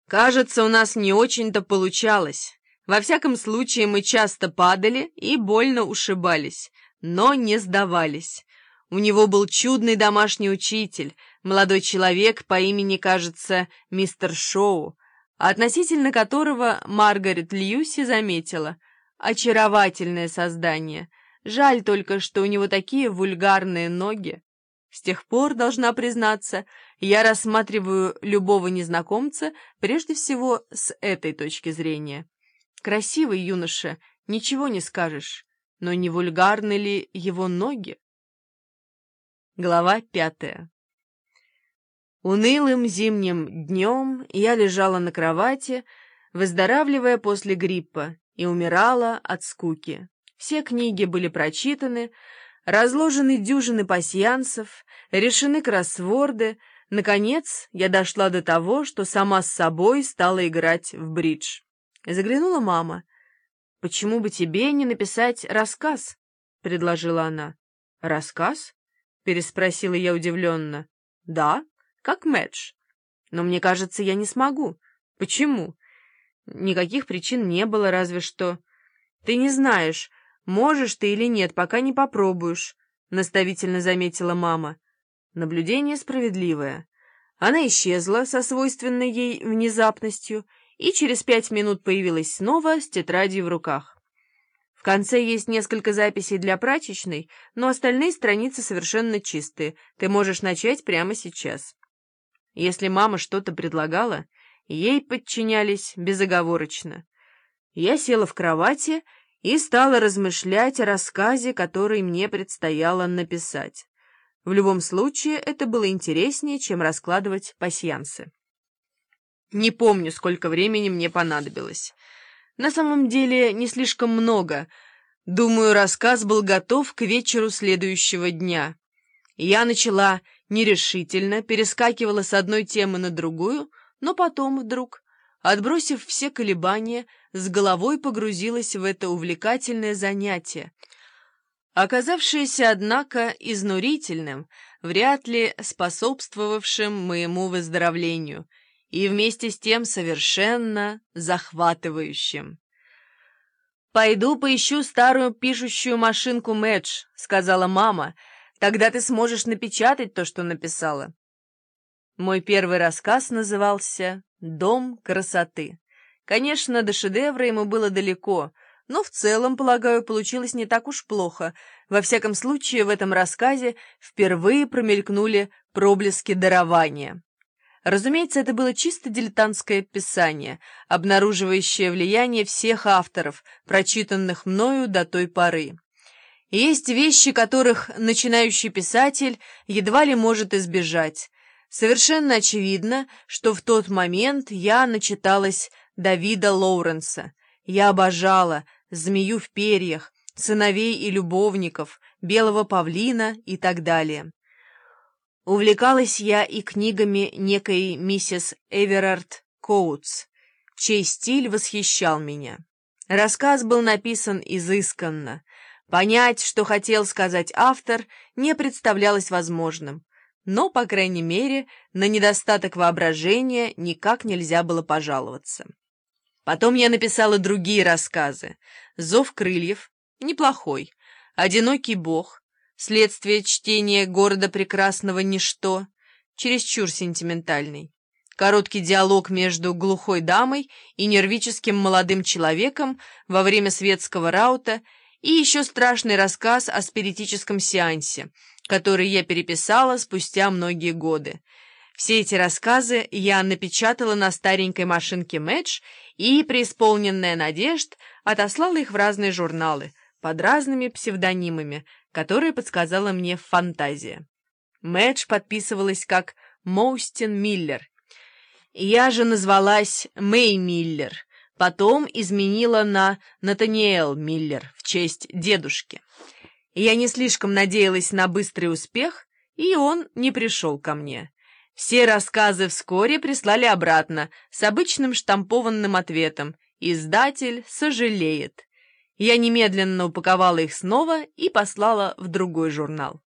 Кажется, у нас не очень-то получалось. Во всяком случае, мы часто падали и больно ушибались, но не сдавались. У него был чудный домашний учитель, молодой человек по имени, кажется, мистер Шоу, относительно которого Маргарет Льюси заметила: очаровательное создание. Жаль только, что у него такие вульгарные ноги. С тех пор, должна признаться, я рассматриваю любого незнакомца прежде всего с этой точки зрения. Красивый юноша, ничего не скажешь, но не вульгарны ли его ноги? Глава 5. Унылым зимним днем я лежала на кровати, выздоравливая после гриппа, и умирала от скуки. Все книги были прочитаны, разложены дюжины пасьянсов, решены кроссворды. Наконец, я дошла до того, что сама с собой стала играть в бридж. Заглянула мама. «Почему бы тебе не написать рассказ?» — предложила она. «Рассказ?» — переспросила я удивленно. «Да, как Мэдж. Но мне кажется, я не смогу». «Почему?» «Никаких причин не было, разве что...» «Ты не знаешь, можешь ты или нет, пока не попробуешь», — наставительно заметила мама. Наблюдение справедливое. Она исчезла со свойственной ей внезапностью и через 5 минут появилась снова с тетрадью в руках. В конце есть несколько записей для прачечной, но остальные страницы совершенно чистые. Ты можешь начать прямо сейчас. Если мама что-то предлагала, ей подчинялись безоговорочно. Я села в кровати и стала размышлять о рассказе, который мне предстояло написать. В любом случае, это было интереснее, чем раскладывать пасьянсы. Не помню, сколько времени мне понадобилось. На самом деле, не слишком много. Думаю, рассказ был готов к вечеру следующего дня. Я начала нерешительно, перескакивала с одной темы на другую, но потом вдруг, отбросив все колебания, с головой погрузилась в это увлекательное занятие, оказавшееся, однако, изнурительным, вряд ли способствовавшим моему выздоровлению, и вместе с тем совершенно захватывающим. «Пойду поищу старую пишущую машинку Мэдж», — сказала мама, — «тогда ты сможешь напечатать то, что написала». Мой первый рассказ назывался «Дом красоты». Конечно, до шедевра ему было далеко, но в целом, полагаю, получилось не так уж плохо. Во всяком случае, в этом рассказе впервые промелькнули проблески дарования. Разумеется, это было чисто дилетантское писание, обнаруживающее влияние всех авторов, прочитанных мною до той поры. Есть вещи, которых начинающий писатель едва ли может избежать. Совершенно очевидно, что в тот момент я начиталась Давида Лоуренса. Я обожала «Змею в перьях», «Сыновей и любовников», «Белого павлина» и так далее. Увлекалась я и книгами некой миссис Эверард Коутс, чей стиль восхищал меня. Рассказ был написан изысканно. Понять, что хотел сказать автор, не представлялось возможным. Но, по крайней мере, на недостаток воображения никак нельзя было пожаловаться. Потом я написала другие рассказы. «Зов крыльев» — неплохой, «Одинокий бог», «Следствие чтения города прекрасного ничто», чересчур сентиментальный, короткий диалог между глухой дамой и нервическим молодым человеком во время светского раута и еще страшный рассказ о спиритическом сеансе, который я переписала спустя многие годы. Все эти рассказы я напечатала на старенькой машинке Мэдж и, преисполненная надежд, отослала их в разные журналы под разными псевдонимами, которые подсказала мне фантазия. Мэдж подписывалась как Моустин Миллер. Я же назвалась Мэй Миллер, потом изменила на Натаниэл Миллер в честь дедушки. Я не слишком надеялась на быстрый успех, и он не пришел ко мне. Все рассказы вскоре прислали обратно с обычным штампованным ответом: «Издатель сожалеет». Я немедленно упаковала их снова и послала в другой журнал.